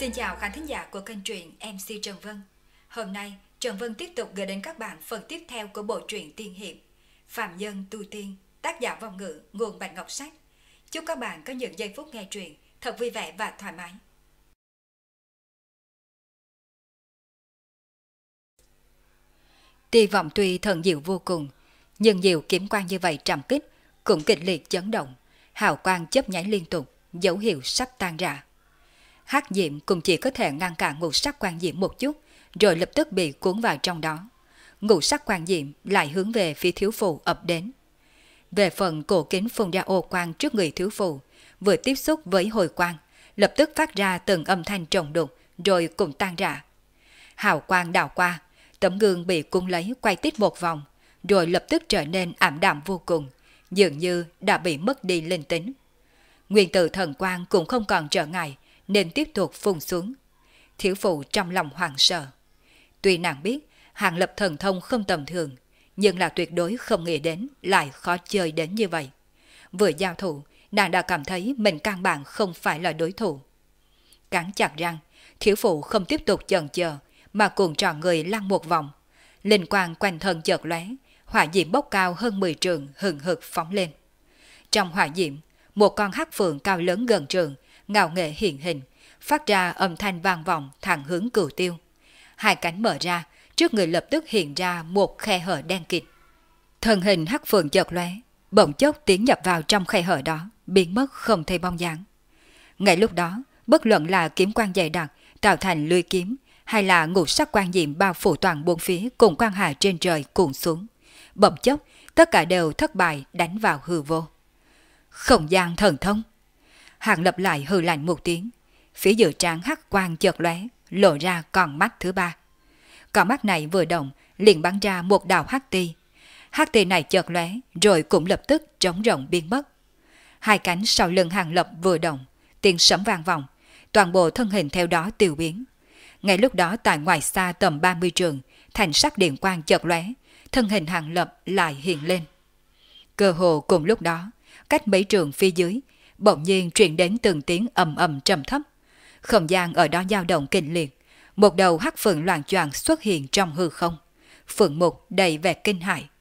Xin chào khán thính giả của kênh truyện MC Trần Vân. Hôm nay, Trần Vân tiếp tục gửi đến các bạn phần tiếp theo của bộ truyện tiên hiệp Phạm Nhân Tu Tiên, tác giả Vong Ngữ, nguồn Bạch Ngọc Sách. Chúc các bạn có những giây phút nghe truyện thật vui vẻ và thoải mái. Tia vọng tuy thần diệu vô cùng, nhưng nhiều kiếm quang như vậy trầm kích cũng kịch liệt chấn động, hào quang chớp nháy liên tục, dấu hiệu sắp tan rã. Hắc diệm cũng chỉ có thể ngăn cản ngũ sắc quang diệm một chút, rồi lập tức bị cuốn vào trong đó. Ngũ sắc quang diệm lại hướng về phía thiếu phụ ập đến. Về phần cổ kính phun ra ô quang trước người thiếu phụ, vừa tiếp xúc với hồi quang, lập tức phát ra từng âm thanh trầm đục, rồi cùng tan rã. Hào quang đảo qua, tấm gương bị cuốn lấy quay tít một vòng, rồi lập tức trở nên ảm đạm vô cùng, dường như đã bị mất đi linh tính. Nguyên tử thần quang cũng không còn trở ngại, nên tiếp tục phun xuống. Thiếu phụ trong lòng hoảng sợ. Tuy nàng biết Hàng Lập thần thông không tầm thường, nhưng là tuyệt đối không nghĩ đến lại khó chơi đến như vậy. Vừa giao thủ, nàng đã cảm thấy mình căn bản không phải là đối thủ. Cắn chặt răng, thiếu phụ không tiếp tục chần chờ, mà cuồng tròn người lăn một vòng. Linh quang quanh thân chợt lóe, hỏa diệm bốc cao hơn 10 trượng hừng hực phóng lên. Trong hỏa diệm, một con hắc phượng cao lớn gần trượng, ngạo nghệ hiện hình, phát ra âm thanh vang vọng thẳng hướng Cửu Tiêu. Hai cánh mở ra, trước người lập tức hiện ra một khe hở đen kịt. Thân hình hắc phượng chợt lóe, bỗng chốc tiến nhập vào trong khe hở đó, biến mất không thấy bóng dáng. Ngay lúc đó, bất luận là kiếm quang dày đặc tạo thành lưỡi kiếm, hay là ngũ sắc quang diệm bao phủ toàn bốn phía cùng quang hà trên trời cuồn xuống, bỗng chốc tất cả đều thất bại đánh vào hư vô. Không gian thần thông. Hàng Lập lại hừ lạnh một tiếng, phía giữa trán hắc quang chợt lóe, lộ ra con mắt thứ ba. Con mắt này vừa động, liền bắn ra một đạo hắc ti. Hắc ti này chợt lóe, rồi cũng lập tức trống rỗng biến mất. Hai cánh sau lưng Hàng Lập vừa động, tiếng sấm vang vọng, toàn bộ thân hình theo đó tiêu biến. Ngay lúc đó tại ngoài xa tầm 30 trượng, thành sắc điện quang chợt lóe, thân hình Hàng Lập lại hiện lên. Cơ hồ cùng lúc đó, cách mấy trượng phía dưới, bỗng nhiên truyền đến từng tiếng ầm ầm trầm thấp. Không gian ở đó dao động kịch liệt, một đầu hắc phượng loạng choạng xuất hiện trong hư không, phượng mục đầy vẻ kinh hãi.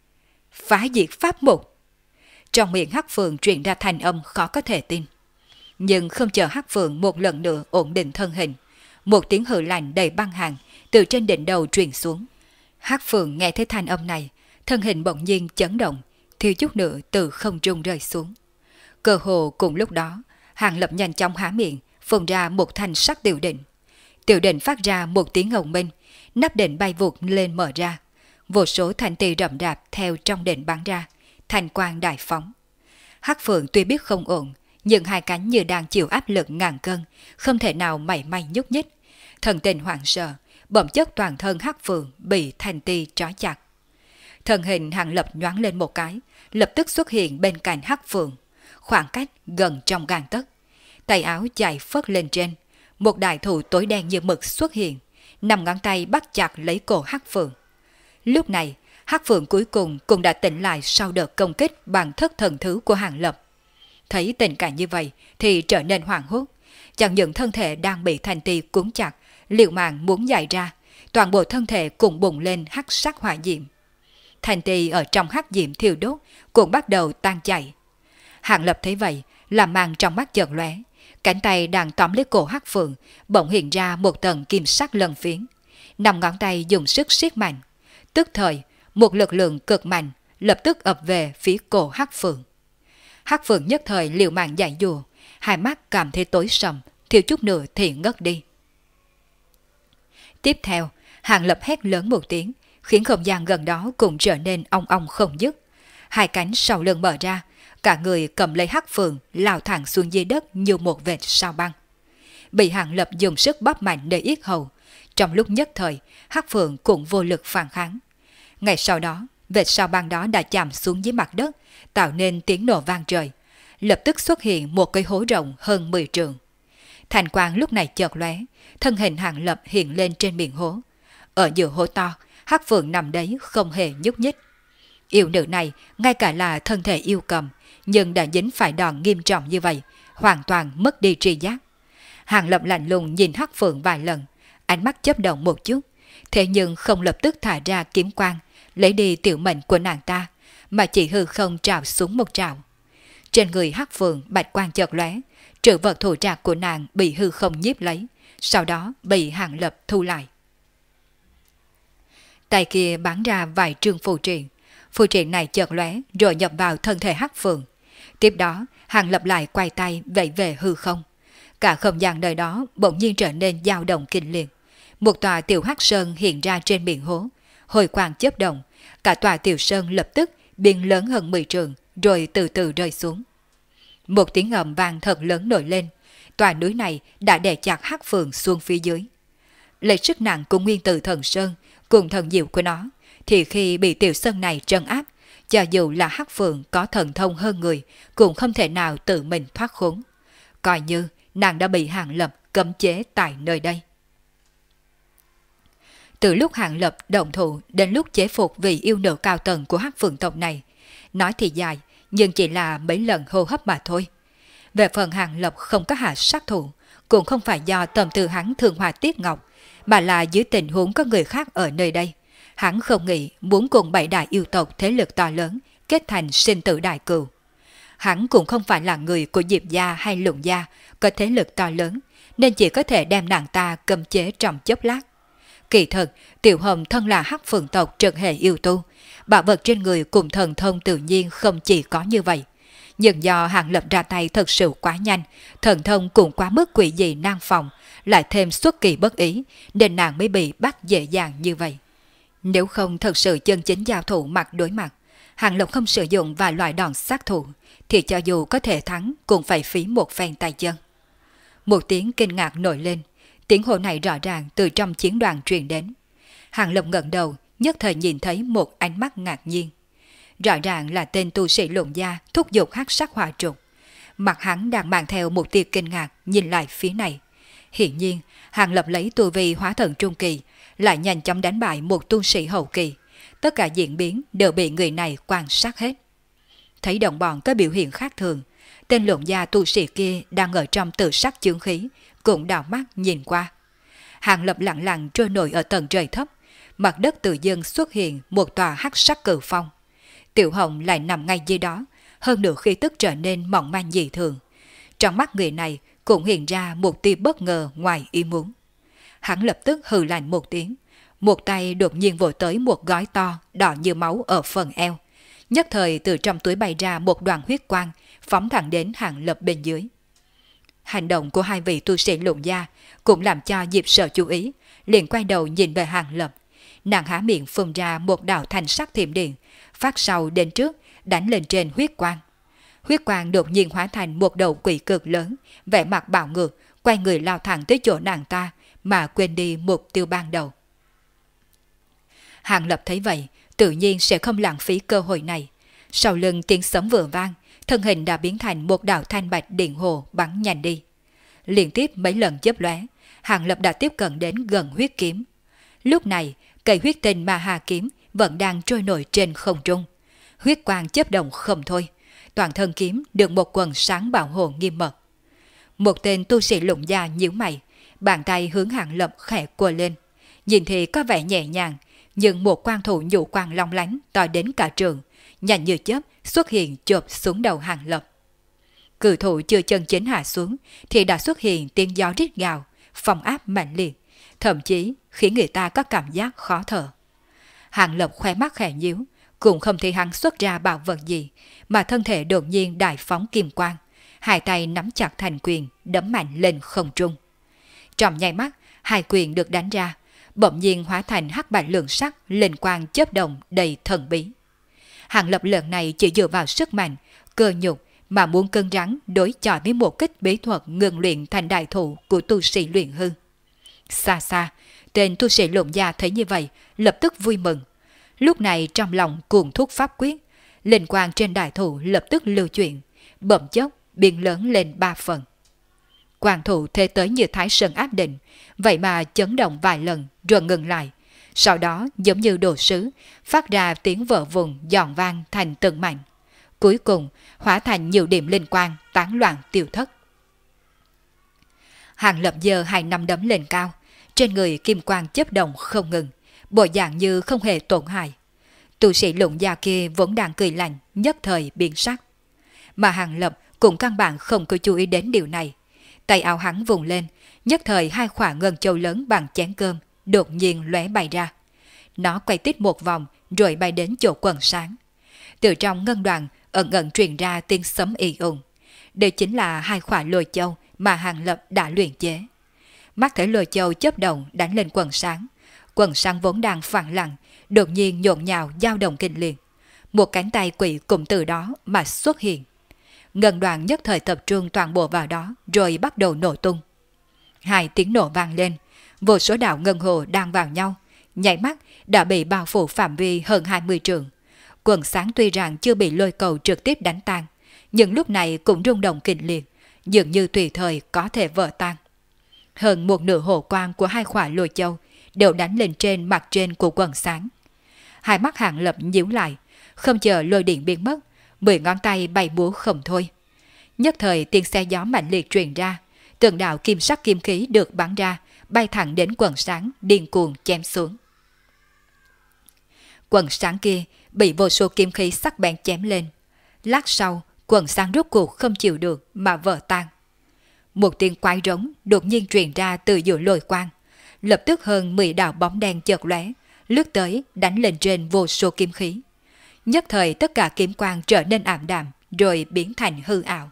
Phá diệt pháp mục. Trong miệng hắc phượng truyền ra thanh âm khó có thể tin. Nhưng không chờ hắc phượng một lần nữa ổn định thân hình, một tiếng hừ lạnh đầy băng hàn từ trên đỉnh đầu truyền xuống. Hắc phượng nghe thấy thanh âm này, thân hình bỗng nhiên chấn động, thiếu chút nữa từ không trung rơi xuống. Cơ hồ cùng lúc đó, Hàng Lập nhanh chóng há miệng, phun ra một thanh sắc tiểu định. Tiểu định phát ra một tiếng ồng minh, nắp định bay vụt lên mở ra. Vô số thanh tì rậm rạp theo trong định bắn ra, thanh quang đại phóng. Hắc phượng tuy biết không ổn, nhưng hai cánh như đang chịu áp lực ngàn cân, không thể nào mảy may nhúc nhích. Thần tình hoảng sợ, bỗng chốc toàn thân hắc phượng bị thanh ti trói chặt. Thân hình Hàng Lập nhoáng lên một cái, lập tức xuất hiện bên cạnh hắc phượng, khoảng cách gần trong gang tấc. Tay áo chạy phất lên trên, một đại thủ tối đen như mực xuất hiện, 5 ngón tay bắt chặt lấy cổ hắc phượng. Lúc này, hắc phượng cuối cùng cũng đã tỉnh lại sau đợt công kích bằng thất thần thứ của Hàng Lập. Thấy tình cảnh như vậy thì trở nên hoảng hốt, chẳng những thân thể đang bị thanh ti cuốn chặt, liều mạng muốn giải ra, toàn bộ thân thể cùng bùng lên hắc sắc hỏa diệm. Thanh ti ở trong hắc diệm thiêu đốt cũng bắt đầu tan chảy. Hàng Lập thấy vậy, làm màn trong mắt chợt lóe, cánh tay đang tóm lấy cổ hắc phượng bỗng hiện ra một tầng kim sắc lân phiến. 5 ngón tay dùng sức siết mạnh, tức thời một lực lượng cực mạnh lập tức ập về phía cổ hắc phượng. Hắc phượng nhất thời liều mạng giải dùa, hai mắt cảm thấy tối sầm, thiếu chút nữa thì ngất đi. Tiếp theo, Hàng Lập hét lớn một tiếng, khiến không gian gần đó cũng trở nên ong ong không dứt. Hai cánh sau lưng mở ra, cả người cầm lấy hắc phượng lao thẳng xuống dưới đất như một vệt sao băng. Bị Hàng Lập dùng sức bóp mạnh nơi yết hầu, trong lúc nhất thời hắc phượng cũng vô lực phản kháng. Ngay sau đó, vệt sao băng đó đã chạm xuống dưới mặt đất, tạo nên tiếng nổ vang trời. Lập tức xuất hiện một cái hố rộng hơn 10 trượng. Thành quang lúc này chợt lóe, thân hình Hàng Lập hiện lên trên miệng hố. Ở giữa hố to, hắc phượng nằm đấy không hề nhúc nhích. Yêu nữ này ngay cả là thân thể yêu cầm, nhưng đã dính phải đòn nghiêm trọng như vậy, hoàn toàn mất đi tri giác. Hàng Lập lạnh lùng nhìn Hắc Phượng vài lần, ánh mắt chớp động một chút, thế nhưng không lập tức thả ra kiếm quang, lấy đi tiểu mệnh của nàng ta, mà chỉ hư không trào xuống một trào. Trên người Hắc Phượng bạch quang chợt lóe, trữ vật thủ trạc của nàng bị hư không nhiếp lấy, sau đó bị Hàng Lập thu lại. Tay kia bắn ra vài trương phù triện này chợt lóe rồi nhập vào thân thể Hắc Phượng. Tiếp đó, Hàng Lập lại quay tay vẫy về hư không. Cả không gian nơi đó bỗng nhiên trở nên dao động kinh liệt. Một tòa tiểu hắc sơn hiện ra trên miệng hố, hồi quang chớp động, cả tòa tiểu sơn lập tức biến lớn hơn 10 trượng, rồi từ từ rơi xuống. Một tiếng ầm vang thật lớn nổi lên, tòa núi này đã đè chặt Hắc Phượng xuống phía dưới. Lấy sức nặng của nguyên tử thần sơn cùng thần diệu của nó, thì khi bị tiểu sơn này trấn áp, cho dù là Hắc Phượng có thần thông hơn người, cũng không thể nào tự mình thoát khốn. Coi như nàng đã bị Hàng Lập cấm chế tại nơi đây. Từ lúc Hàng Lập động thủ đến lúc chế phục vị yêu nữ cao tầng của Hắc Phượng tộc này, nói thì dài, nhưng chỉ là mấy lần hô hấp mà thôi. Về phần Hàng Lập không có hạ sát thủ, cũng không phải do tâm tư hắn thường hòa tiết ngọc, mà là dưới tình huống có người khác ở nơi đây. Hắn không nghĩ muốn cùng 7 đại yêu tộc thế lực to lớn kết thành sinh tử đại cừu. Hắn cũng không phải là người của Diệp gia hay Lục gia có thế lực to lớn, nên chỉ có thể đem nàng ta cầm chế trong chốc lát. Kỳ thực, Tiểu Hồng thân là Hắc Phượng tộc trực hệ yêu tu, bảo vật trên người cùng thần thông tự nhiên không chỉ có như vậy. Nhưng do Hàng Lập ra tay thật sự quá nhanh, thần thông cũng quá mức quỷ dị nan phòng, lại thêm xuất kỳ bất ý, nên nàng mới bị bắt dễ dàng như vậy. Nếu không thật sự chân chính giao thủ mặt đối mặt, Hàng Lập không sử dụng vài loại đòn sát thủ, thì cho dù có thể thắng cũng phải phí một phen tay chân. Một tiếng kinh ngạc nổi lên, tiếng hô này rõ ràng từ trong chiến đoàn truyền đến. Hàng Lập ngẩng đầu, nhất thời nhìn thấy một ánh mắt ngạc nhiên. Rõ ràng là tên tu sĩ Lục gia thúc giục hắc sắc hỏa trục. Mặt hắn đang mang theo một tia kinh ngạc nhìn lại phía này. Hiển nhiên, Hàng Lập lấy tu vi hóa thần trung kỳ, lại nhanh chóng đánh bại một tu sĩ hậu kỳ. Tất cả diễn biến đều bị người này quan sát hết. Thấy đồng bọn có biểu hiện khác thường, tên Lục gia tu sĩ kia đang ở trong tự sắc chướng khí, cũng đảo mắt nhìn qua. Hàng Lập lặng lặng trôi nổi ở tầng trời thấp, mặt đất tự dưng xuất hiện một tòa hắc sắc cự phong. Tiểu Hồng lại nằm ngay dưới đó, hơn nữa khí tức trở nên mỏng manh dị thường. Trong mắt người này cũng hiện ra một tia bất ngờ ngoài ý muốn. Hắn lập tức hừ lạnh một tiếng, một tay đột nhiên vỗ tới một gói to đỏ như máu ở phần eo. Nhất thời từ trong túi bay ra một đoàn huyết quang, phóng thẳng đến Hàng Lập bên dưới. Hành động của hai vị tu sĩ Lục gia cũng làm cho Diệp Sở chú ý, liền quay đầu nhìn về Hàng Lập. Nàng há miệng phun ra một đạo thanh sắc thiểm điện, phát sau đến trước, đánh lên trên huyết quang. Huyết quang đột nhiên hóa thành một đầu quỷ cực lớn, vẻ mặt bạo ngược, quay người lao thẳng tới chỗ nàng ta, mà quên đi mục tiêu ban đầu. Hàng Lập thấy vậy, tự nhiên sẽ không lãng phí cơ hội này. Sau lưng tiếng sấm vừa vang, thân hình đã biến thành một đạo thanh bạch điện hồ bắn nhanh đi. Liên tiếp mấy lần chớp lóe, Hàng Lập đã tiếp cận đến gần huyết kiếm. Lúc này, cây huyết tinh ma hà kiếm vẫn đang trôi nổi trên không trung. Huyết quang chớp động không thôi, toàn thân kiếm được một quần sáng bảo hộ nghiêm mật. Một tên tu sĩ Lục gia nhíu mày, bàn tay hướng Hàng Lập khẽ quơ lên. Nhìn thì có vẻ nhẹ nhàng, nhưng một quang thủ nhũ quang long lánh to đến cả trường, nhanh như chớp xuất hiện chộp xuống đầu Hàng Lập. Cự thủ chưa chân chính hạ xuống thì đã xuất hiện tiếng gió rít gào, phong áp mạnh liệt, thậm chí khiến người ta có cảm giác khó thở. Hàng Lập khóe mắt khẽ nhíu, cũng không thấy hắn xuất ra bảo vật gì, mà thân thể đột nhiên đại phóng kim quang, hai tay nắm chặt thành quyền, đấm mạnh lên không trung. Trong nháy mắt, hai quyền được đánh ra, bỗng nhiên hóa thành hắc bạch lượng sắc, lên quang chớp động đầy thần bí. Hàng Lập lần này chỉ dựa vào sức mạnh, cơ nhục mà muốn cân rắn đối chọi với một kích bí thuật ngừng luyện thành đại thủ của tu sĩ luyện hư. Xa xa, tên tu sĩ Lục gia thấy như vậy, lập tức vui mừng. Lúc này trong lòng cuồng thúc pháp quyết, linh quang trên đại thủ lập tức lưu chuyển, bỗng chốc biến lớn lên 3 phần. Quang thủ thế tới như thái sơn áp định, vậy mà chấn động vài lần rồi ngừng lại. Sau đó giống như đồ sứ, phát ra tiếng vỡ vùng giòn vang thành từng mảnh. Cuối cùng hóa thành nhiều điểm linh quang tán loạn tiêu thất. Hàng Lập giơ hai nắm đấm lên cao, trên người kim quang chớp động không ngừng, bộ dạng như không hề tổn hại. Tu sĩ Lũng Gia kia vốn đang cười lạnh, nhất thời biến sắc. Mà Hàng Lập cũng căn bản không có chú ý đến điều này. Tay áo hắn vùng lên, nhất thời hai quả ngân châu lớn bằng chén cơm đột nhiên lóe bay ra. Nó quay tít một vòng rồi bay đến chỗ quần sáng. Từ trong ngân đoàn ẩn ẩn truyền ra tiếng sấm ì ùng. Đây chính là hai quả lôi châu mà Hàng Lập đã luyện chế. Mắt thấy lôi châu chớp động đánh lên quần sáng. Quần sáng vốn đang phẳng lặng, đột nhiên nhộn nhào dao động kinh liệt. Một cánh tay quỷ cũng từ đó mà xuất hiện. Ngân đoàn nhất thời tập trung toàn bộ vào đó rồi bắt đầu nổ tung. Hai tiếng nổ vang lên, vô số đạo ngân hồ đang vào nhau, nhảy mắt đã bị bao phủ phạm vi hơn 20 trượng. Quần sáng tuy rằng chưa bị lôi cầu trực tiếp đánh tan, nhưng lúc này cũng rung động kịch liệt, dường như tùy thời có thể vỡ tan. Hơn một nửa hồ quang của hai quả lôi châu đều đánh lên trên mặt trên của quần sáng. Hai mắt Hàng Lập nhíu lại, không chờ lôi điện biến mất, 10 ngón tay bay múa không thôi. Nhất thời tiếng xe gió mạnh liệt truyền ra, từng đạo kim sắc kim khí được bắn ra, bay thẳng đến quần sáng điên cuồng chém xuống. Quần sáng kia bị vô số kim khí sắc bén chém lên. Lát sau, quần sáng rốt cuộc không chịu được mà vỡ tan. Một tiếng quái rống đột nhiên truyền ra từ giữa lôi quang, lập tức hơn 10 đạo bóng đen chợt lóe, lướt tới đánh lên trên vô số kim khí. Nhất thời tất cả kiếm quang trở nên ảm đạm, rồi biến thành hư ảo.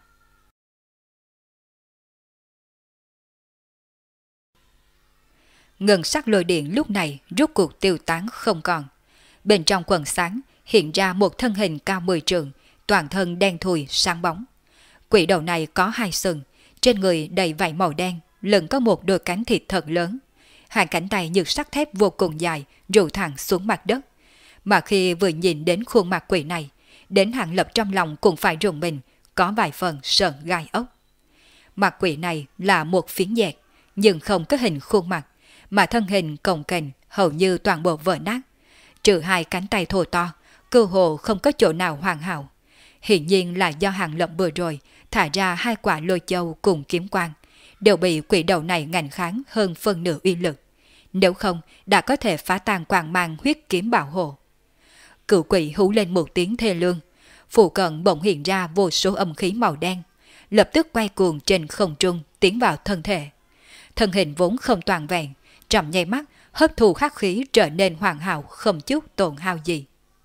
Ngân sắc lôi điện lúc này rốt cuộc tiêu tán không còn. Bên trong quần sáng hiện ra một thân hình cao 10 trượng, toàn thân đen thui sáng bóng. Quỷ đầu này có hai sừng, trên người đầy vảy màu đen, lưng có một đôi cánh thịt thật lớn. Hai cánh tay như sắt thép vô cùng dài, rụ thẳng xuống mặt đất. Mà khi vừa nhìn đến khuôn mặt quỷ này, đến Hàng Lập trong lòng cũng phải rùng mình, có vài phần sợn gai ốc. Mặt quỷ này là một phiến dẹt, nhưng không có hình khuôn mặt, mà thân hình cồng kềnh hầu như toàn bộ vỡ nát. Trừ hai cánh tay thô to, cơ hồ không có chỗ nào hoàn hảo. Hiển nhiên là do Hàng Lập vừa rồi thả ra hai quả lôi châu cùng kiếm quang, đều bị quỷ đầu này ngăn kháng hơn phân nửa uy lực. Nếu không, đã có thể phá tan quang mang huyết kiếm bảo hộ. Cửu quỷ hú lên một tiếng thê lương, phụ cận bỗng hiện ra vô số âm khí màu đen, lập tức quay cuồng trên không trung tiến vào thân thể. Thân hình vốn không toàn vẹn, trong nháy mắt hấp thu khắc khí trở nên hoàn hảo không chút tổn hao gì.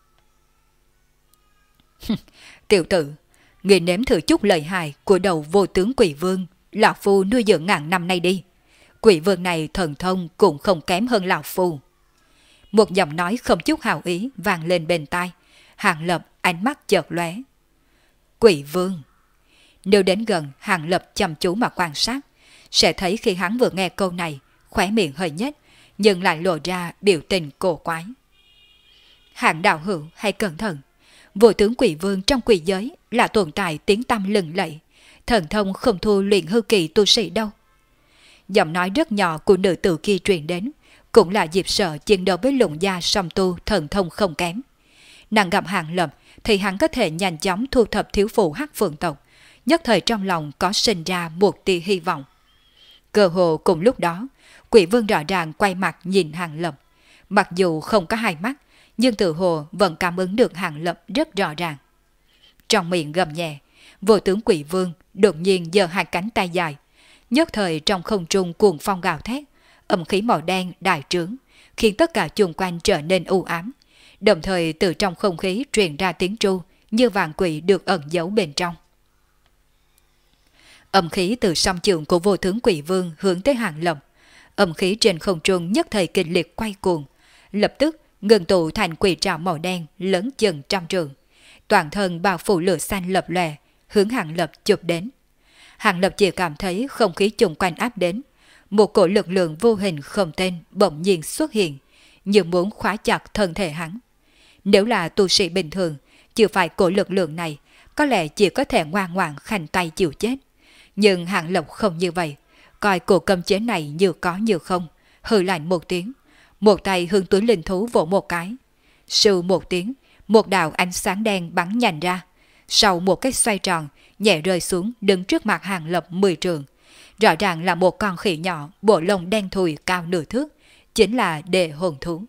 Tiểu tử, ngươi nếm thử chút lợi hại của đầu vô tướng quỷ vương lão phu nuôi dưỡng ngàn năm nay đi. Quỷ vương này thần thông cũng không kém hơn lão phu. Một giọng nói không chút hào ý vang lên bên tai. Hàng Lập ánh mắt chợt lóe. Quỷ vương. Nếu đến gần, Hàng Lập chăm chú mà quan sát, sẽ thấy khi hắn vừa nghe câu này, khóe miệng hơi nhếch, nhưng lại lộ ra biểu tình cổ quái. Hạng đạo hữu hãy cẩn thận. Vô tướng quỷ vương trong quỷ giới là tồn tại tiếng tăm lừng lẫy, thần thông không thua luyện hư kỳ tu sĩ đâu. Giọng nói rất nhỏ của nữ tử kia truyền đến, cũng là dịp sợ chiến đấu với Lũng Gia song tu thần thông không kém. Nàng gặp Hàng Lập thì hắn có thể nhanh chóng thu thập thiếu phụ Hắc Phượng tộc, nhất thời trong lòng có sinh ra một tia hy vọng. Cơ hồ cùng lúc đó, quỷ vương rõ ràng quay mặt nhìn Hàng Lập, mặc dù không có hai mắt, nhưng tự hồ vẫn cảm ứng được Hàng Lập rất rõ ràng. Trong miệng gầm nhẹ, vô tướng quỷ vương đột nhiên giơ hai cánh tay dài, nhất thời trong không trung cuồng phong gào thét, âm khí màu đen đại trướng, khiến tất cả chung quanh trở nên u ám. Đồng thời từ trong không khí truyền ra tiếng tru như vạn quỷ được ẩn giấu bên trong. Âm khí từ song trường của vô tướng quỷ vương hướng tới Hàng Lập. Âm khí trên không trung nhất thời kịch liệt quay cuồng, lập tức ngừng tụ thành quỷ trảo màu đen lớn chừng trăm trượng. Toàn thân bao phủ lửa xanh lập lòe, hướng Hàng Lập chụp đến. Hàng Lập chỉ cảm thấy không khí chung quanh áp đến, một cổ lực lượng vô hình không tên bỗng nhiên xuất hiện, như muốn khóa chặt thân thể hắn. Nếu là tu sĩ bình thường, chưa phải cổ lực lượng này, có lẽ chỉ có thể ngoan ngoãn khanh tay chịu chết. Nhưng Hàng Lập không như vậy, coi cổ cấm chế này như có như không, hừ lạnh một tiếng, một tay hướng túi linh thú vỗ một cái. Sưu một tiếng, một đạo ánh sáng đen bắn nhanh ra, sau một cái xoay tròn, nhẹ rơi xuống đứng trước mặt Hàng Lập 10 trượng. Rõ ràng là một con khỉ nhỏ, bộ lông đen thùi cao nửa thước, chính là Đề hồn thú.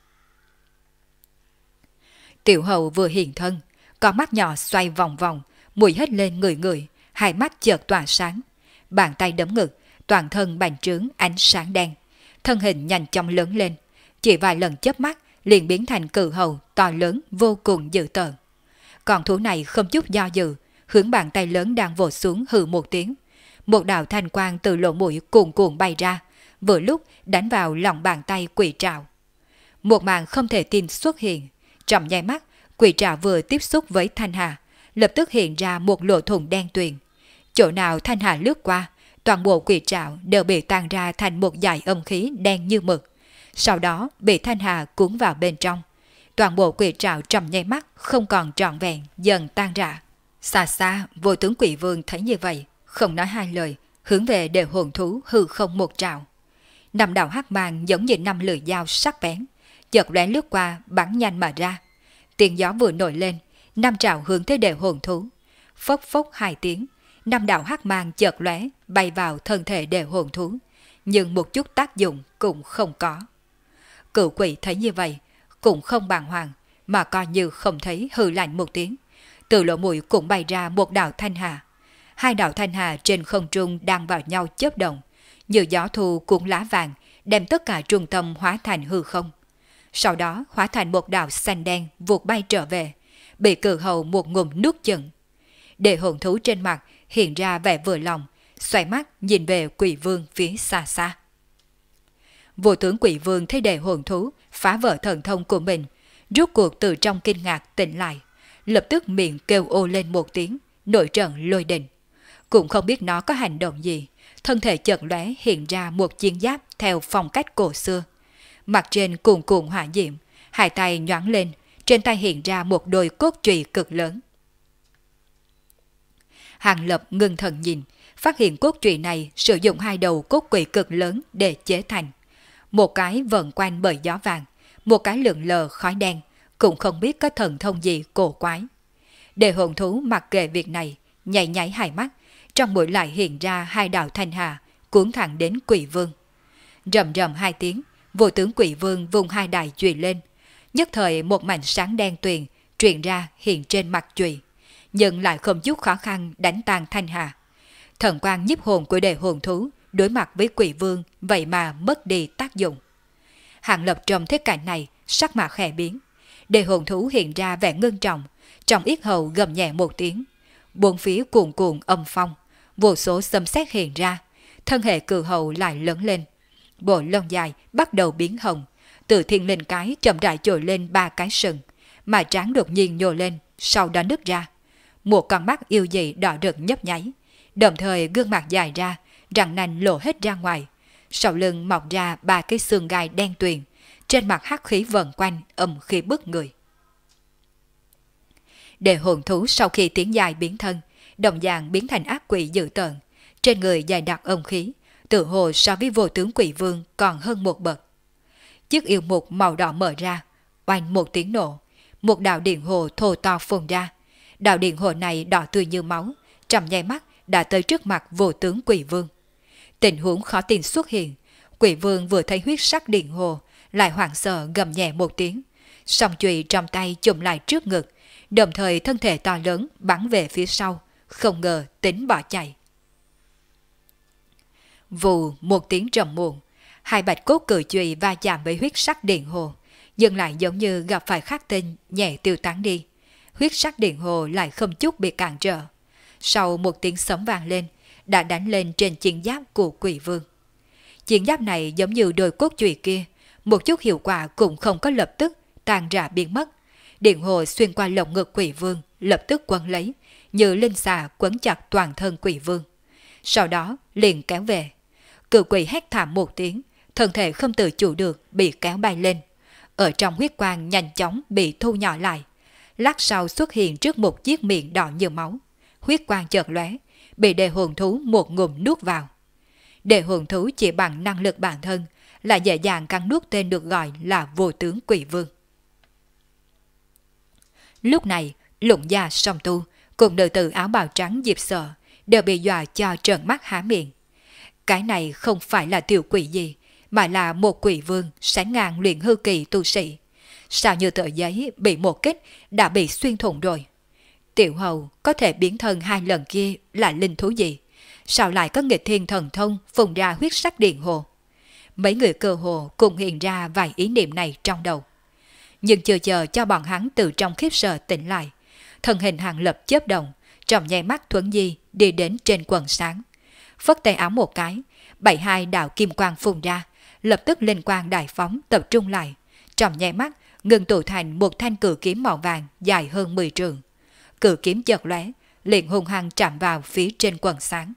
Tiểu hầu vừa hiện thân, con mắt nhỏ xoay vòng vòng, mũi hít lên người người, hai mắt chợt tỏa sáng. Bàn tay đấm ngực, toàn thân bành trướng ánh sáng đen. Thân hình nhanh chóng lớn lên, chỉ vài lần chớp mắt liền biến thành cự hầu to lớn vô cùng dữ tợn. Con thú này không chút do dự, hướng bàn tay lớn đang vồ xuống hừ một tiếng. Một đạo thanh quang từ lỗ mũi cuồn cuộn bay ra, vừa lúc đánh vào lòng bàn tay quỷ trảo. Một màn không thể tin xuất hiện. Trong nháy mắt, quỷ trảo vừa tiếp xúc với Thanh Hà, lập tức hiện ra một lỗ thủng đen tuyền. Chỗ nào Thanh Hà lướt qua, toàn bộ quỷ trảo đều bị tan ra thành một dải âm khí đen như mực. Sau đó bị Thanh Hà cuốn vào bên trong. Toàn bộ quỷ trảo trong nháy mắt không còn trọn vẹn, dần tan rã. Xa xa, Vô Tướng Quỷ Vương thấy như vậy, không nói hai lời, hướng về Đề hồn thú hư không một trảo. Năm đạo hắc mang giống như năm lưỡi dao sắc bén, chợt lóe lướt qua bắn nhanh mà ra. Tiếng gió vừa nổi lên, năm trảo hướng tới Đề hồn thú. Phốc phốc hai tiếng, năm đạo hắc mang chợt lóe bay vào thân thể Đề hồn thú, nhưng một chút tác dụng cũng không có. Cửu quỷ thấy như vậy, cũng không bàng hoàng, mà coi như không thấy, hừ lạnh một tiếng. Từ lỗ mũi cũng bay ra một đạo thanh hà. Hai đạo thanh hà trên không trung đang vào nhau chớp động, như gió thu cuốn lá vàng, đem tất cả trung tâm hóa thành hư không. Sau đó hóa thành một đạo xanh đen vụt bay trở về, bị cự hầu một ngụm nuốt chửng. Đề hồn thú trên mặt hiện ra vẻ vừa lòng, xoay mắt nhìn về Quỷ Vương phía xa xa. Vô Tướng Quỷ Vương thấy Đề hồn thú phá vỡ thần thông của mình, rút cuộc từ trong kinh ngạc tỉnh lại, lập tức miệng kêu ô lên một tiếng, nổi trận lôi đình. Cũng không biết nó có hành động gì, thân thể chợt lóe hiện ra một chiến giáp theo phong cách cổ xưa. Mặt trên cuồn cuộn hỏa diệm, hai tay nhoáng lên, trên tay hiện ra một đôi cốt chùy cực lớn. Hàng Lập ngưng thần nhìn, phát hiện cốt chùy này sử dụng hai đầu cốt quỷ cực lớn để chế thành. Một cái vần quanh bởi gió vàng, một cái lượn lờ khói đen, cũng không biết có thần thông gì cổ quái. Đề hồn thú mặc kệ việc này, nhảy nháy hai mắt, trong mũi lại hiện ra hai đạo thanh hà, cuốn thẳng đến Quỷ Vương. Rầm rầm hai tiếng, Vô Tướng Quỷ Vương vùng hai đài chùy lên, nhất thời một mảnh sáng đen tuyền truyền ra hiện trên mặt chùy, nhưng lại không chút khó khăn đánh tan thanh hà. Thần quang nhiếp hồn của Đề hồn thú đối mặt với Quỷ Vương vậy mà mất đi tác dụng. Hàng Lập trong thế cảnh này sắc mặt khẽ biến, Đề hồn thú hiện ra vẻ ngưng trọng, trong yết hầu gầm nhẹ một tiếng, bốn phía cuồn cuộn âm phong, vô số xâm xét hiện ra, thân hệ cự hầu lại lớn lên, bộ lông dài bắt đầu biến hồng, từ thiên linh cái chậm rãi trồi lên ba cái sừng, mà trán đột nhiên nhô lên, sau đó nứt ra, một con mắt yêu dị đỏ rực nhấp nháy, đồng thời gương mặt dài ra, răng nanh lộ hết ra ngoài, sau lưng mọc ra ba cái xương gai đen tuyền, trên mặt hắc khí vần quanh âm khí bức người. Đề hồn thú sau khi tiến dài biến thân, đồng dạng biến thành ác quỷ dữ tợn, trên người dài đặc âm khí, tự hồ so với Vô Tướng Quỷ Vương còn hơn một bậc. Chiếc yêu mục màu đỏ mở ra, oanh một tiếng nổ, một đạo điện hồ thô to phun ra. Đạo điện hồ này đỏ tươi như máu, trong nháy mắt đã tới trước mặt Vô Tướng Quỷ Vương. Tình huống khó tin xuất hiện, Quỷ Vương vừa thấy huyết sắc điện hồ, lại hoảng sợ gầm nhẹ một tiếng, song chùy trong tay chụm lại trước ngực, đồng thời thân thể to lớn bắn về phía sau, không ngờ tính bỏ chạy. Vù một tiếng trầm muộn, hai bạch cốt cự chùy va chạm với huyết sắc điện hồ, nhưng lại giống như gặp phải khắc tinh nhẹ tiêu tán đi. Huyết sắc điện hồ lại không chút bị cản trở. Sau một tiếng sấm vang lên, đã đánh lên trên chiến giáp của Quỷ Vương. Chiến giáp này giống như đôi cốt chùy kia, một chút hiệu quả cũng không có, lập tức tan rã biến mất. Điện hồ xuyên qua lồng ngực Quỷ Vương, lập tức quấn lấy, như linh xà quấn chặt toàn thân Quỷ Vương. Sau đó liền kéo về. Cự quỷ hét thảm một tiếng, thân thể không tự chủ được bị kéo bay lên. Ở trong huyết quang nhanh chóng bị thu nhỏ lại. Lát sau xuất hiện trước một chiếc miệng đỏ như máu. Huyết quang chợt lóe, bị đề hồn thú một ngụm nuốt vào. Đề hồn thú chỉ bằng năng lực bản thân là dễ dàng cắn nuốt tên được gọi là Vô Tướng Quỷ Vương. Lúc này, Lũng Gia Song Tu cùng nữ tử áo bào trắng Diệp Sở đều bị dọa cho trợn mắt há miệng. Cái này không phải là tiểu quỷ gì, mà là một quỷ vương sánh ngang luyện hư kỳ tu sĩ. Sao như tờ giấy bị một kích đã bị xuyên thủng rồi? Tiểu hầu có thể biến thân 2 lần kia là linh thú gì? Sao lại có nghịch thiên thần thông phun ra huyết sắc điện hồ? Mấy người cơ hồ cùng hiện ra vài ý niệm này trong đầu. Nhưng chưa chờ cho bọn hắn từ trong khiếp sợ tỉnh lại, thân hình Hàng Lập chớp động, trong nháy mắt thuấn di đi đến trên quần sáng. Phất tay áo một cái, 72 đạo kim quang phun ra, lập tức linh quang đại phóng tập trung lại, trong nháy mắt ngừng tụ thành một thanh cự kiếm màu vàng dài hơn 10 trượng. Cự kiếm chợt lóe, liền hung hăng chạm vào phía trên quần sáng.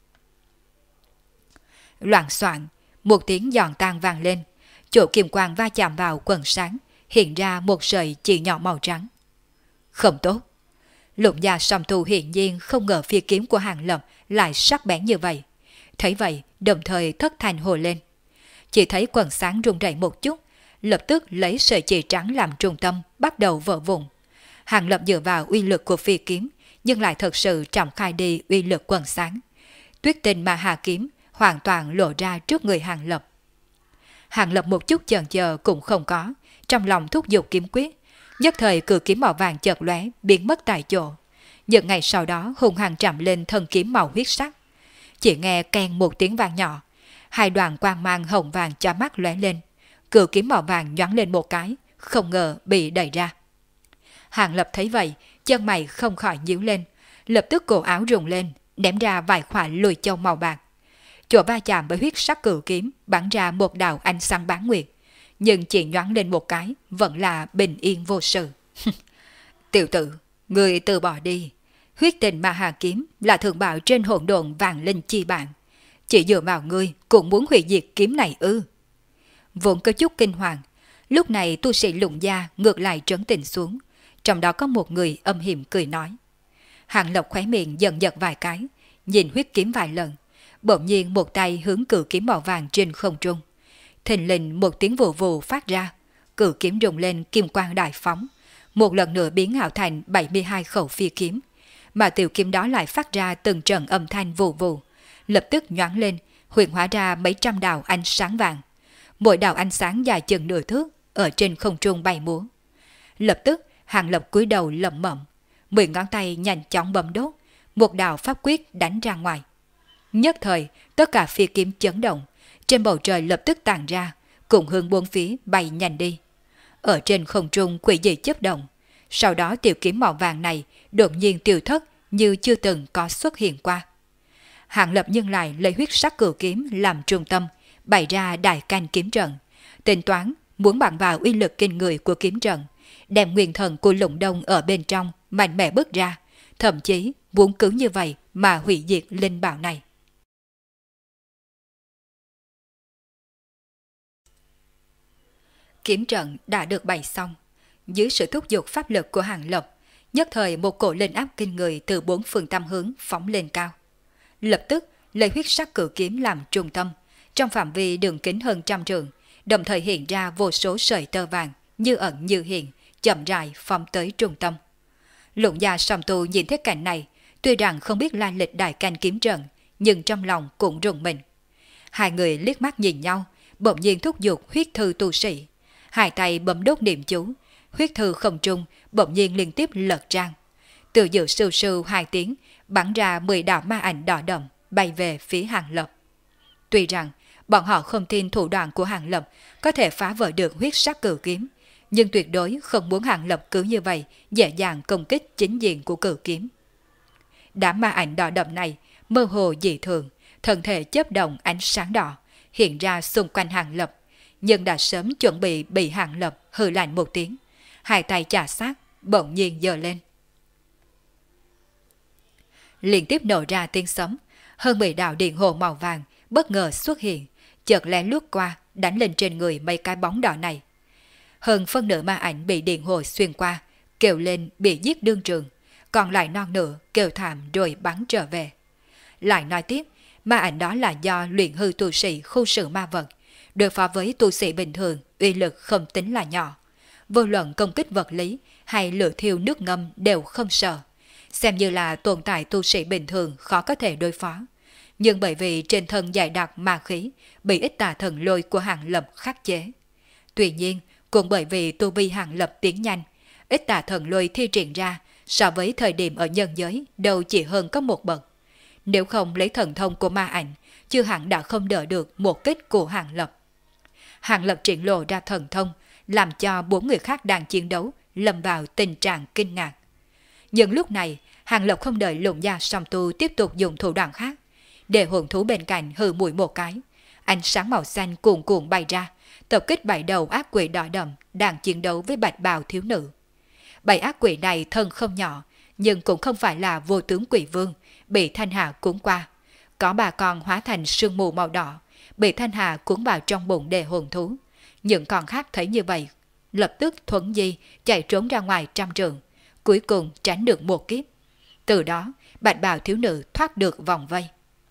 Loạng xoạng, một tiếng giòn tan vang lên, chỗ kim quang va chạm vào quần sáng, hiện ra một sợi chỉ nhỏ màu trắng. Không tốt. Lục gia song tu hiển nhiên không ngờ phi kiếm của Hàng Lập lại sắc bén như vậy. Thấy vậy, đồng thời thất thanh hồ lên. Chỉ thấy quần sáng rung rẩy một chút, lập tức lấy sợi chỉ trắng làm trung tâm, bắt đầu vỡ vụn. Hàng Lập dựa vào uy lực của phi kiếm, nhưng lại thật sự trọng khai đi uy lực quần sáng. Tuyết Tinh mà hà kiếm hoàn toàn lộ ra trước người Hàng Lập. Hàng Lập một chút chần chờ cũng không có, trong lòng thúc giục kiếm quyết, nhất thời cự kiếm màu vàng chợt lóe biến mất tại chỗ. Nhưng ngày sau đó hung hăng chạm lên thân kiếm màu huyết sắc. Chỉ nghe keng một tiếng vang nhỏ, 2 đoàn quang mang hồng vàng cho mắt lóe lên, cự kiếm màu vàng nhoáng lên một cái, không ngờ bị đẩy ra. Hàng Lập thấy vậy, chân mày không khỏi nhíu lên, lập tức cổ áo rùng lên, ném ra vài quả lùi châu màu bạc. Chỗ va chạm với huyết sắc cự kiếm bắn ra một đạo ánh sáng bán nguyệt, nhưng chỉ nhoáng lên một cái vẫn là bình yên vô sự. Tiểu tử, người từ bỏ đi. Huyết Tình mà hà kiếm là thượng bảo trên hỗn độn vàng linh chi bản. Chỉ dựa vào ngươi cũng muốn hủy diệt kiếm này ư? Vốn có chút kinh hoàng, lúc này tu sĩ Lũng gia ngược lại trấn tĩnh xuống, trong đó có một người âm hiểm cười nói. Hàng Lộc khóe miệng dần giật vài cái, nhìn huyết kiếm vài lần, bỗng nhiên một tay hướng cự kiếm màu vàng trên không trung. Thình lình một tiếng vù vù phát ra, cự kiếm rung lên kim quang đại phóng, một lần nữa biến ảo thành 72 khẩu phi kiếm, mà tiểu kiếm đó lại phát ra từng trận âm thanh vù vù, lập tức nhoáng lên, huyễn hóa ra mấy trăm đạo ánh sáng vàng. Mỗi đạo ánh sáng dài chừng nửa thước ở trên không trung bay múa. Lập tức Hàng Lập cúi đầu lẩm bẩm, 10 ngón tay nhanh chóng bấm đốt, một đạo pháp quyết đánh ra ngoài. Nhất thời tất cả phi kiếm chấn động, trên bầu trời lập tức tản ra, cùng hướng bốn phía bay nhanh đi. Ở trên không trung quỷ dị chớp động, sau đó tiểu kiếm màu vàng này đột nhiên tiêu thất như chưa từng có xuất hiện qua. Hàng Lập nhưng lại lấy huyết sắc cửu kiếm làm trung tâm, bày ra đại canh kiếm trận, tính toán muốn bằng vào uy lực kinh người của kiếm trận, đem nguyên thần của Lũng Đông ở bên trong mạnh mẽ bước ra, thậm chí muốn cứ như vậy mà hủy diệt linh bảo này. Kiếm trận đã được bày xong, dưới sự thúc giục pháp lực của Hàng Lập, nhất thời một cổ linh áp kinh người từ 4 phương tám hướng phóng lên cao. Lập tức lấy huyết sắc cự kiếm làm trung tâm, trong phạm vi đường kính hơn 100 trượng, đồng thời hiện ra vô số sợi tơ vàng như ẩn như hiện, chậm rãi phóng tới trung tâm. Lũng gia song tu nhìn thấy cảnh này, tuy rằng không biết lai lịch đại canh kiếm trận, nhưng trong lòng cũng rùng mình. Hai người liếc mắt nhìn nhau, bỗng nhiên thúc giục huyết thư tu sĩ, hai tay bấm đốt niệm chú, huyết thư không trung bỗng nhiên liên tiếp lật trang. Từ giữa sưu sưu 2 tiếng, bắn ra 10 đạo ma ảnh đỏ đậm bay về phía Hàng Lập. Tuy rằng bọn họ không tin thủ đoạn của Hàng Lập có thể phá vỡ được huyết sắc cự kiếm, nhưng tuyệt đối không muốn Hàng Lập cứ như vậy dễ dàng công kích chính diện của cự kiếm. Đám ma ảnh đỏ đậm này mơ hồ dị thường, thân thể chớp động ánh sáng đỏ hiện ra xung quanh Hàng Lập, nhưng đã sớm chuẩn bị Hàng Lập hừ lạnh một tiếng, hai tay chà sát bỗng nhiên giơ lên. Liên tiếp nổ ra tiếng sấm, hơn 10 đạo điện hồ màu vàng bất ngờ xuất hiện, chợt lén lướt qua đánh lên trên người mấy cái bóng đỏ này. Hơn phân nửa ma ảnh bị điện hồ xuyên qua, kêu lên bị giết đương trường, còn lại non nửa kêu thảm rồi bắn trở về. Lại nói tiếp, ma ảnh đó là do luyện hư tu sĩ khu sự ma vật, đối phó với tu sĩ bình thường uy lực không tính là nhỏ. Vô luận công kích vật lý hay lửa thiêu nước ngâm đều không sợ, xem như là tồn tại tu sĩ bình thường khó có thể đối phó. nhưng bởi vì trên thân dày đặc ma khí, bị ít tà thần lôi của Hàng Lập khắc chế. Tuy nhiên, cũng bởi vì tu vi Hàng Lập tiến nhanh, ít tà thần lôi thi triển ra so với thời điểm ở nhân giới đâu chỉ hơn có một bậc. Nếu không lấy thần thông của ma ảnh, chưa hẳn đã không đỡ được một kích của Hàng Lập. Hàng Lập triển lộ ra thần thông, làm cho 4 người khác đang chiến đấu lâm vào tình trạng kinh ngạc. Nhưng lúc này, Hàng Lập không đợi Lục Gia song tu tiếp tục dùng thủ đoạn khác, để hồn thú bên cạnh hừ mũi một cái, ánh sáng màu xanh cuồn cuộn bay ra, tập kích 7 đầu ác quỷ đỏ đậm đang chiến đấu với bạch bào thiếu nữ. 7 ác quỷ này thân không nhỏ, nhưng cũng không phải là vô tướng quỷ vương, bị Thanh Hà cuốn qua. Có 3 con hóa thành sương mù màu đỏ, bị Thanh Hà cuốn vào trong bụng để hồn thú. Những con khác thấy như vậy, lập tức thuấn di chạy trốn ra ngoài 100 trượng, cuối cùng tránh được một kiếp. Từ đó, bạch bào thiếu nữ thoát được vòng vây.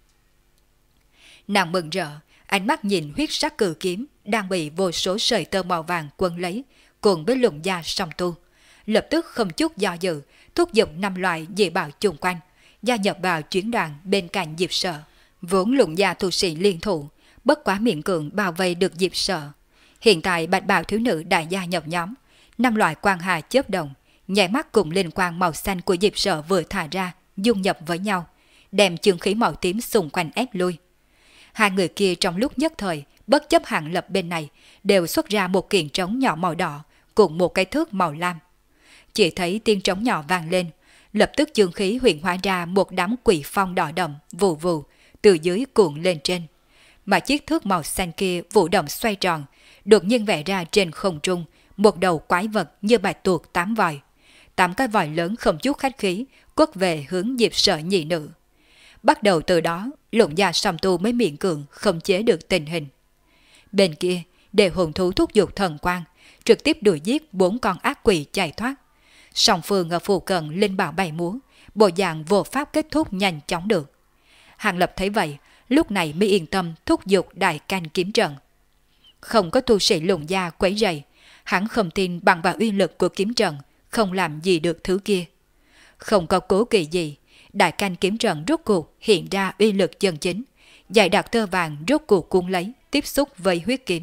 Nàng mừng rỡ, ánh mắt nhìn huyết sắc cử kiếm đang bị vô số sợi tơ màu vàng quấn lấy, cùng với Lục Gia song tu. Lập tức không chút do dự, thúc giục 5 loại dị bảo chung quanh, gia nhập vào chuyến đoàn bên cạnh Diệp Sở. Vốn Lục Gia tu sĩ liên thủ, bất quá miễn cưỡng bao vây được Diệp Sở. Hiện tại bạch bào thiếu nữ đã gia nhập nhóm, 5 loại quang hà chớp động, nhảy mắt cùng linh quang màu xanh của Diệp Sở vừa thả ra, dung nhập với nhau, đem chương khí màu tím xung quanh ép lui. Hai người kia trong lúc nhất thời, bất chấp Hàng Lập bên này, đều xuất ra một kiện trống nhỏ màu đỏ, cùng một cái thước màu lam. Chỉ thấy tiếng trống nhỏ vang lên, lập tức chương khí huyện hóa ra một đám quỷ phong đỏ đậm, vù vù, từ dưới cuộn lên trên. Mà chiếc thước màu xanh kia vũ động xoay tròn, đột nhiên vẽ ra trên không trung, một đầu quái vật như bạch tuộc 8 vòi. 8 cái vòi lớn không chút khách khí, quất về hướng Diệp Sở nhị nữ. Bắt đầu từ đó, Lục Gia song tu mới miễn cưỡng không chế được tình hình. Bên kia, để hồn thú thúc giục thần quang, trực tiếp đuổi giết 4 con ác quỷ chạy thoát. Song phương ở phụ cận linh bảo bay múa, bộ dạng vô pháp kết thúc nhanh chóng được. Hàng Lập thấy vậy, lúc này mới yên tâm thúc giục đại canh kiếm trận. Không có tu sĩ Lục Gia quấy rầy, hắn không tin bằng vào uy lực của kiếm trận, không làm gì được thứ kia. Không có cố kỵ gì, đại canh kiếm trận rốt cuộc hiện ra uy lực chân chính, dày đặc tơ vàng rốt cuộc cuốn lấy, tiếp xúc với huyết kiếm.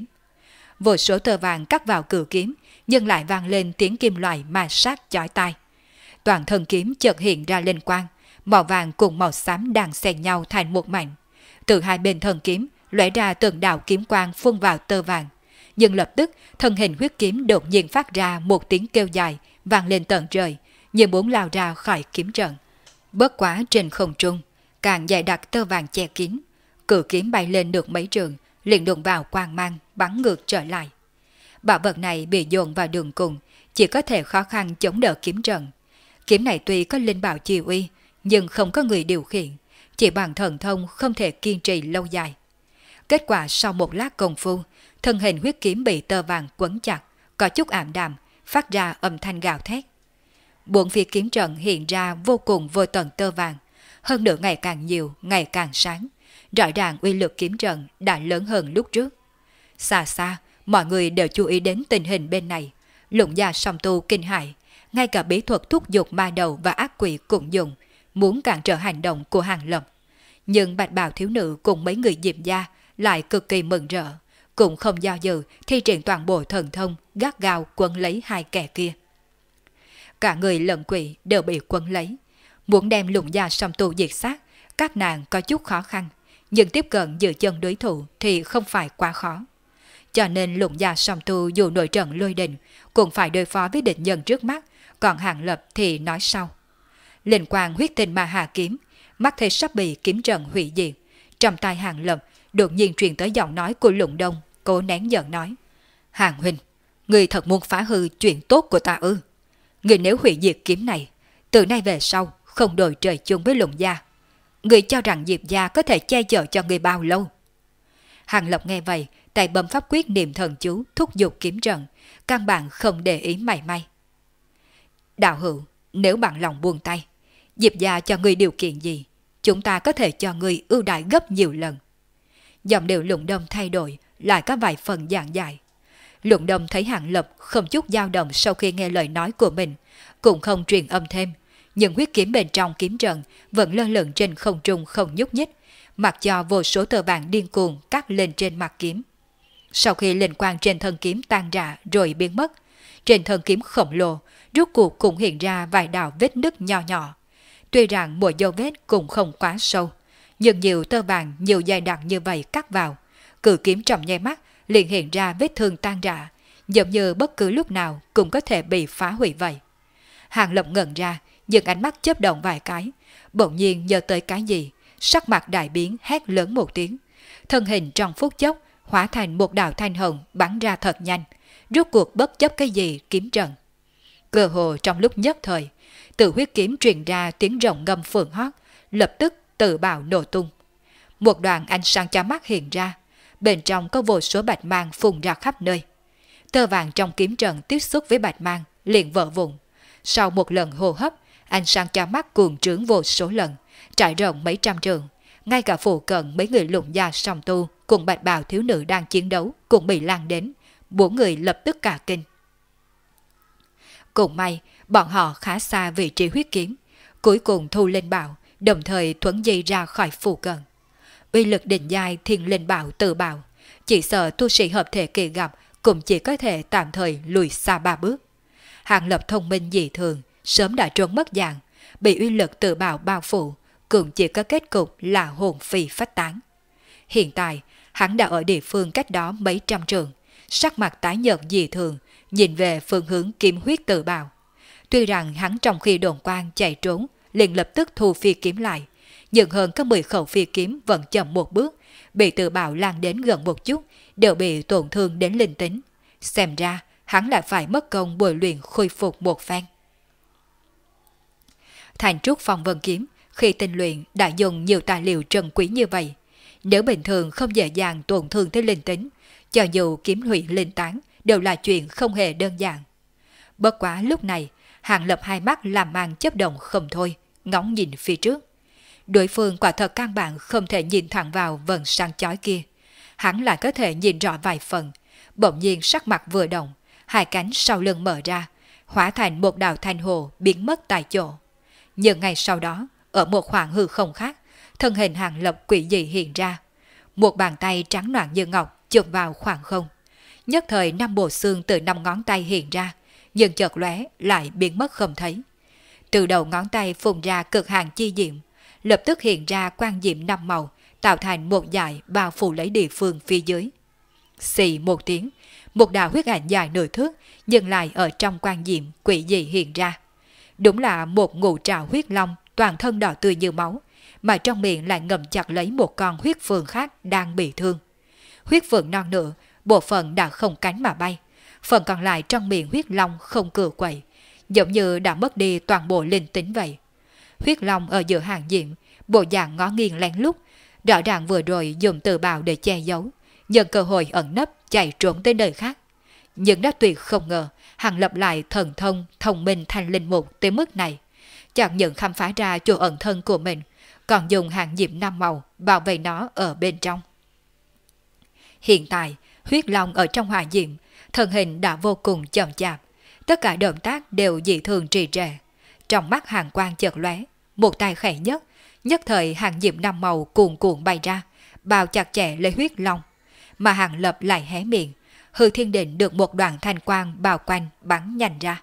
Vô số tơ vàng cắt vào cự kiếm, nhưng lại vang lên tiếng kim loại ma sát chói tai. Toàn thân kiếm chợt hiện ra linh quang, màu vàng cùng màu xám đang xen nhau thành một mảnh. Từ hai bên thân kiếm lóe ra từng đạo kiếm quang phun vào tơ vàng, nhưng lập tức thân hình huyết kiếm đột nhiên phát ra một tiếng kêu dài vang lên tận trời, như muốn lao ra khỏi kiếm trận. Bất quá trên không trung, càng dày đặc tơ vàng che kín, cự kiếm bay lên được mấy trường, liền đụng vào quang mang, bắn ngược trở lại. Bảo vật này bị dồn vào đường cùng, chỉ có thể khó khăn chống đỡ kiếm trận. Kiếm này tuy có linh bảo chi uy, nhưng không có người điều khiển, chỉ bằng thần thông không thể kiên trì lâu dài. Kết quả sau một lát công phu, thân hình huyết kiếm bị tơ vàng quấn chặt, có chút ảm đạm, phát ra âm thanh gào thét. Bốn phía kiếm trận hiện ra vô cùng vô tận tơ vàng, hơn nữa ngày càng nhiều, ngày càng sáng. Rõ ràng uy lực kiếm trận đã lớn hơn lúc trước. Xa xa, mọi người đều chú ý đến tình hình bên này. Lục Gia song tu kinh hãi, ngay cả bí thuật thúc giục ma đầu và ác quỷ cũng dùng, muốn cản trở hành động của Hàng Lập. Nhưng bạch bào thiếu nữ cùng mấy người Diệp gia lại cực kỳ mừng rỡ, cũng không do dự thi triển toàn bộ thần thông gắt gao quấn lấy hai kẻ kia. Cả người lẫn quỷ đều bị quấn lấy, muốn đem Lục Gia song tu diệt sát, các nàng có chút khó khăn, nhưng tiếp cận giữ chân đối thủ thì không phải quá khó. Cho nên Lục Gia song tu dù nội trận lôi đình cũng phải đối phó với địch nhân trước mắt, còn Hàng Lập thì nói sau. Linh quang huyết tinh ma hà kiếm, mắt thấy sắp bị kiếm trận hủy diệt, trong tai Hàng Lập đột nhiên truyền tới giọng nói của Lũng Đông, cố nén giận nói: Hàng huynh, người thật muốn phá hư chuyện tốt của ta ư? Người nếu hủy diệt kiếm này, từ nay về sau không đổi trời chung với Lục Gia. Người cho rằng Diệp gia có thể che chở cho người bao lâu? Hàng Lập nghe vậy, tay bấm pháp quyết niệm thần chú thúc giục kiếm trận, căn bản không để ý mảy may. Đạo hữu, nếu bạn lòng buông tay, Diệp gia cho người điều kiện gì, chúng ta có thể cho người ưu đãi gấp nhiều lần. Giọng điệu Lũng Đông thay đổi, lại có vài phần giảng giải. Lũng Đông thấy Hàng Lập không chút dao động sau khi nghe lời nói của mình, cũng không truyền âm thêm, nhưng huyết kiếm bên trong kiếm trận vẫn lơ lửng trên không trung không nhúc nhích, mặc cho vô số tơ vàng điên cuồng cắt lên trên mặt kiếm. Sau khi linh quang trên thân kiếm tan rã rồi biến mất, trên thân kiếm khổng lồ rốt cuộc cũng hiện ra vài đạo vết nứt nhỏ nhỏ. Tuy rằng mỗi dấu vết cũng không quá sâu, nhưng nhiều tơ vàng nhiều dày đặc như vậy cắt vào, cự kiếm trong nháy mắt liền hiện ra vết thương tan rã, giống như bất cứ lúc nào cũng có thể bị phá hủy vậy. Hàng Lập ngẩn ra, nhưng ánh mắt chớp động vài cái, bỗng nhiên nhớ tới cái gì, sắc mặt đại biến hét lớn một tiếng. Thân hình trong phút chốc hóa thành một đạo thanh hồng bắn ra thật nhanh, rốt cuộc bất chấp cái gì kiếm trận. Cơ hồ trong lúc nhất thời, từ huyết kiếm truyền ra tiếng rồng ngâm phượng hót, lập tức tự bào nổ tung. Một đoàn ánh sáng chói mắt hiện ra, bên trong có vô số bạch mang phun ra khắp nơi. Tơ vàng trong kiếm trận tiếp xúc với bạch mang liền vỡ vụn. Sau một lần hô hấp, ánh sáng chói mắt cuồng trướng vô số lần, trải rộng mấy trăm trường. Ngay cả phụ cận mấy người lụng gia song tu cùng bạch bào thiếu nữ đang chiến đấu cũng bị lan đến, 4 người lập tức cả kinh. Cũng may, bọn họ khá xa vị trí huyết kiếm, cuối cùng thu lên bảo, đồng thời thuấn di ra khỏi phụ cận. Uy lực đỉnh giai thiên linh bảo tự bảo, chỉ sợ tu sĩ hợp thể kỳ gặp cũng chỉ có thể tạm thời lùi xa 3 bước. Hàng Lập thông minh dị thường, sớm đã trốn mất dạng, bị uy lực tự bảo bao phủ, cũng chỉ có kết cục là hồn phi phách tán. Hiện tại, hắn đã ở địa phương cách đó mấy trăm trường, sắc mặt tái nhợt dị thường, nhìn về phương hướng kiếm huyết tự bảo. Tuy rằng hắn trong khi đồn quang chạy trốn, liền lập tức thu phi kiếm lại, nhưng hơn có 10 khẩu phi kiếm vẫn chậm một bước, bị tự bảo lan đến gần một chút, đều bị tổn thương đến linh tính. Xem ra, hắn lại phải mất công bồi luyện khôi phục một phen. Thành trúc phong vân kiếm, khi tinh luyện đã dùng nhiều tài liệu trân quý như vậy. Nếu bình thường không dễ dàng tổn thương tới linh tính, cho dù kiếm hủy linh tán đều là chuyện không hề đơn giản. Bất quá lúc này, Hàng Lập hai mắt làm mang chớp động không thôi, ngóng nhìn phía trước. Đối phương quả thật căn bản không thể nhìn thẳng vào vầng sáng chói kia. Hắn lại có thể nhìn rõ vài phần, bỗng nhiên sắc mặt vừa động, hai cánh sau lưng mở ra, hóa thành một đạo thanh hồ biến mất tại chỗ. Nhưng ngay sau đó, ở một khoảng hư không khác, thân hình Hàng Lập quỷ dị hiện ra. Một bàn tay trắng noãn như ngọc chụp vào khoảng không. Nhất thời 5 bộ xương từ 5 ngón tay hiện ra, nhưng chợt lóe lại biến mất không thấy. Từ đầu ngón tay phun ra cực hạn chi diệm, lập tức hiện ra quang diệm 5 màu, tạo thành một dải bao phủ lấy địa phương phía dưới. Xì một tiếng, một đạo huyết ảnh dài nửa thước, nhưng lại ở trong quang diệm quỷ dị hiện ra. Đúng là một ngũ trảo huyết long, toàn thân đỏ tươi như máu, mà trong miệng lại ngậm chặt lấy một con huyết phượng khác đang bị thương. Huyết phượng non nữa, bộ phận đã không cánh mà bay, phần còn lại trong miệng huyết long không cựa quậy, giống như đã mất đi toàn bộ linh tính vậy. Huyết long ở giữa hàng diệm, bộ dạng ngó nghiêng lén lút, rõ ràng vừa rồi dùng tự bào để che giấu, nhân cơ hội ẩn nấp chạy trốn tới nơi khác. Nhưng đã tuyệt không ngờ, Hàng Lập lại thần thông, thông minh thành linh mục tới mức này. Chẳng những khám phá ra chỗ ẩn thân của mình, còn dùng hàng diệm 5 màu bảo vệ nó ở bên trong. Hiện tại, huyết long ở trong hỏa diệm, thân hình đã vô cùng chậm chạp, tất cả động tác đều dị thường trì trệ. Trong mắt hàng quang chợt lóe, một tay khẽ nhất thời hàng diệm 5 màu cuồn cuộn bay ra, bao chặt chẽ lấy huyết long, mà Hàng Lập lại hé miệng, hư thiên định được một đoàn thanh quang bao quanh bắn nhanh ra.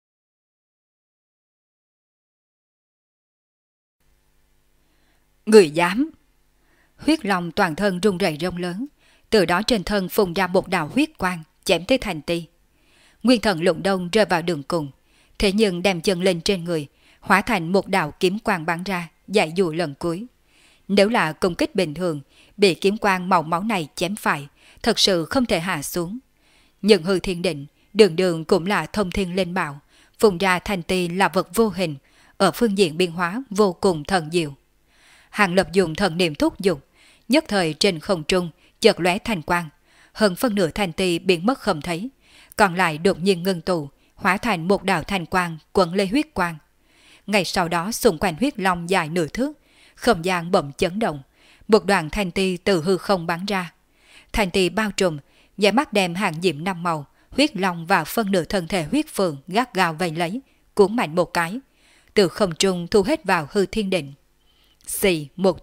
Người dám! Huyết long toàn thân rung rẩy rông lớn, từ đó trên thân phun ra một đạo huyết quang chém tới thành ti. Nguyên thần Lụng Đông rơi vào đường cùng, thế nhưng đem chân lên trên người, hóa thành một đạo kiếm quang bắn ra, dạy dụ lần cuối. Nếu là công kích bình thường, bị kiếm quang màu máu này chém phải, thật sự không thể hạ xuống. Nhưng hư thiên định, đường đường cũng là thông thiên linh bảo, phun ra thành ti là vật vô hình, ở phương diện biên hóa vô cùng thần diệu. Hàng Lập dùng thần niệm thúc dục, nhất thời trên không trung chợt lóe thành quang, hơn phân nửa thành ti biến mất không thấy, còn lại đột nhiên ngưng tụ, hóa thành một đạo thành quang quấn lấy huyết quang. Ngay sau đó xung quanh huyết long dài nửa thước, không gian bỗng chấn động, một đoàn thành ti từ hư không bắn ra. Thành ti bao trùm, nháy mắt đem hàng diệm 5 màu, huyết long và phân nửa thân thể huyết phượng gắt gao vây lấy, cuốn mạnh một cái, từ không trung thu hết vào hư thiên định. Xì một tiếng,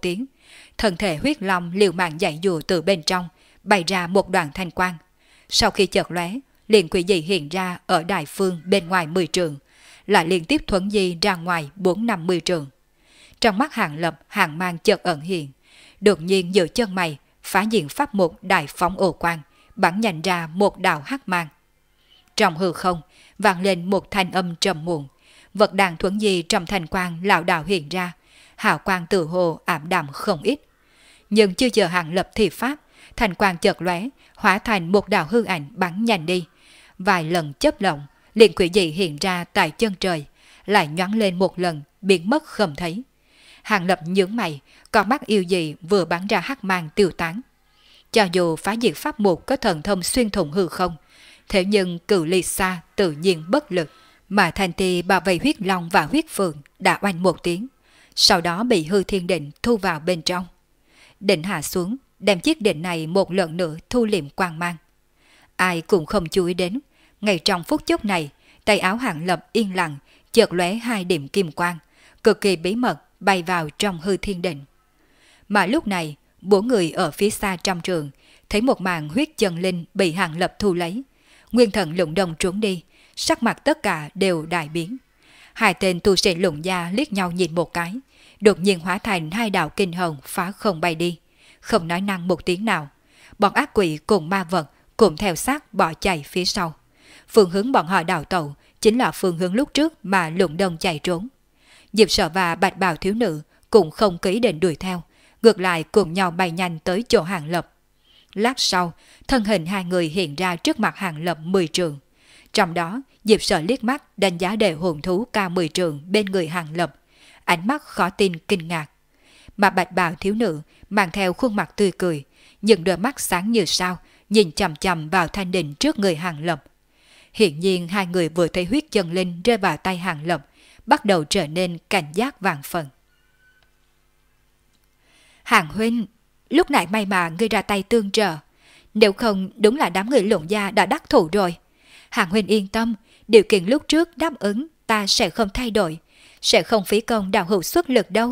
Thân thể huyết long liều mạng dãy dùa từ bên trong, bày ra một đoàn thanh quang. Sau khi chợt lóe, liền quỷ dị hiện ra ở đại phương bên ngoài 10 trượng, lại liên tiếp thuấn di ra ngoài 4-50 trượng. Trong mắt Hàng Lập hàng mang chợt ẩn hiện, đột nhiên giữa chân mày phá diện pháp mục đại phóng ồ quang, bắn nhanh ra một đạo hắc mang. Trong hư không vang lên một thanh âm trầm muộn, vật đàn thuấn di trong thanh quang lão đạo hiện ra, hào quang tự hồ ảm đạm không ít. Nhưng chưa chờ Hàng Lập thi pháp, thanh quang chợt lóe, hóa thành một đạo hư ảnh bắn nhanh đi. Vài lần chớp động, liền quỷ dị hiện ra tại chân trời, lại nhoáng lên một lần, biến mất không thấy. Hàng Lập nhướng mày, con mắt yêu dị vừa bắn ra hắc mang tiêu tán. Cho dù phá diệt pháp mục có thần thông xuyên thủng hư không, thế nhưng cự ly xa tự nhiên bất lực, mà thanh ti bảo vệ huyết long và huyết phượng đã oanh một tiếng, sau đó bị hư thiên định thu vào bên trong. Định hạ xuống, đem chiếc định này một lần nữa thu liệm quang mang. Ai cũng không chú ý đến, ngay trong phút chốc này, tay áo Hàng Lập yên lặng, chợt lóe 2 điểm kim quang, cực kỳ bí mật bay vào trong hư thiên định. Mà lúc này, 4 người ở phía xa trong trường, thấy một màn huyết chân linh bị Hàng Lập thu lấy. Nguyên thần lụng đồng trốn đi, sắc mặt tất cả đều đại biến. 2 tên tu sĩ lụng gia liếc nhau nhìn một cái, đột nhiên hóa thành 2 đạo kinh hồng phá không bay đi, không nói năng một tiếng nào. Bọn ác quỷ cùng ma vật cùng theo sát bỏ chạy phía sau. Phương hướng bọn họ đào tẩu chính là phương hướng lúc trước mà lụng đồng chạy trốn. Diệp Sở và Bạch Bào thiếu nữ cũng không ký định đuổi theo, ngược lại cùng nhau bay nhanh tới chỗ Hàng Lập. Lát sau, thân hình 2 người hiện ra trước mặt Hàng Lập 10 trượng. Trong đó, Diệp Sở liếc mắt đánh giá đệ hồn thú cao 10 trượng bên người Hàng Lập, ánh mắt khó tin kinh ngạc. Mà Bạch Bào thiếu nữ mang theo khuôn mặt tươi cười, những đôi mắt sáng như sao, nhìn chằm chằm vào thanh định trước người Hàng Lập. Hiển nhiên 2 người vừa thấy huyết chân linh rơi vào tay Hàng Lập, bắt đầu trở nên cảnh giác vạn phần. Hàng huynh, lúc nãy may mà ngươi ra tay tương trợ, nếu không đúng là đám người lộn gia đã đắc thủ rồi. Hàng huynh yên tâm, điều kiện lúc trước đáp ứng ta sẽ không thay đổi, sẽ không phí công đạo hữu xuất lực đâu.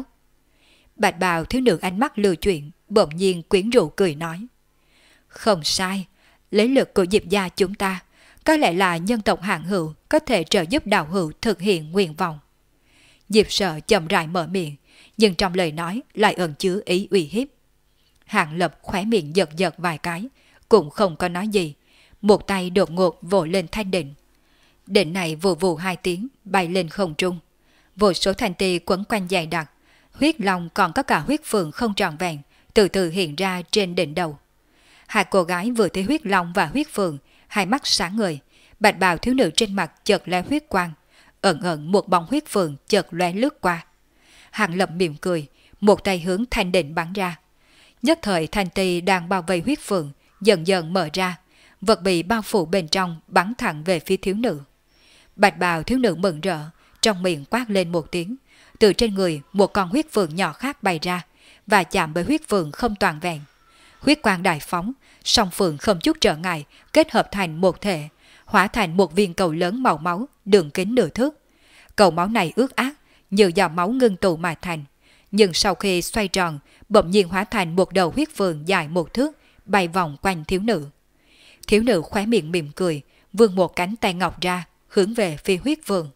Bạch Bào thiếu nữ ánh mắt lưu chuyển, bỗng nhiên quyến rũ cười nói. Không sai, lấy lực của Diệp gia chúng ta, có lẽ là nhân tộc Hàng hữu có thể trợ giúp đạo hữu thực hiện nguyện vọng. Diệp Sở chậm rãi mở miệng, nhưng trong lời nói lại ẩn chứa ý uy hiếp. Hàng Lập khóe miệng giật giật vài cái, cũng không có nói gì, một tay đột ngột vỗ lên thanh định. Định này vù vù 2 tiếng bay lên không trung, vô số thanh ti quấn quanh dày đặc, huyết long còn có cả huyết phượng không trọn vẹn từ từ hiện ra trên đỉnh đầu. 2 cô gái vừa thấy huyết long và huyết phượng, hai mắt sáng ngời, Bạch Bào thiếu nữ trên mặt chợt lóe huyết quang, ẩn ẩn một bóng huyết phượng chợt lóe lướt qua. Hàng Lập mỉm cười, một tay hướng thanh định bắn ra. Nhất thời thanh ti đang bao vây huyết phượng dần dần mở ra, vật bị bao phủ bên trong bắn thẳng về phía thiếu nữ. Bạch Bào thiếu nữ mừng rỡ, trong miệng quát lên một tiếng, từ trên người một con huyết phượng nhỏ khác bay ra và chạm với huyết phượng không toàn vẹn. Huyết quang đại phóng, song phượng không chút trở ngại kết hợp thành một thể, hóa thành một viên cầu lớn màu máu, đường kính nửa thước. Cầu máu này ướt át, như dòng máu ngưng tụ mà thành, nhưng sau khi xoay tròn, bỗng nhiên hóa thành một đầu huyết phượng dài 1 thước, bay vòng quanh thiếu nữ. Thiếu nữ khóe miệng mỉm cười, vươn một cánh tay ngọc ra, hướng về phía huyết phượng.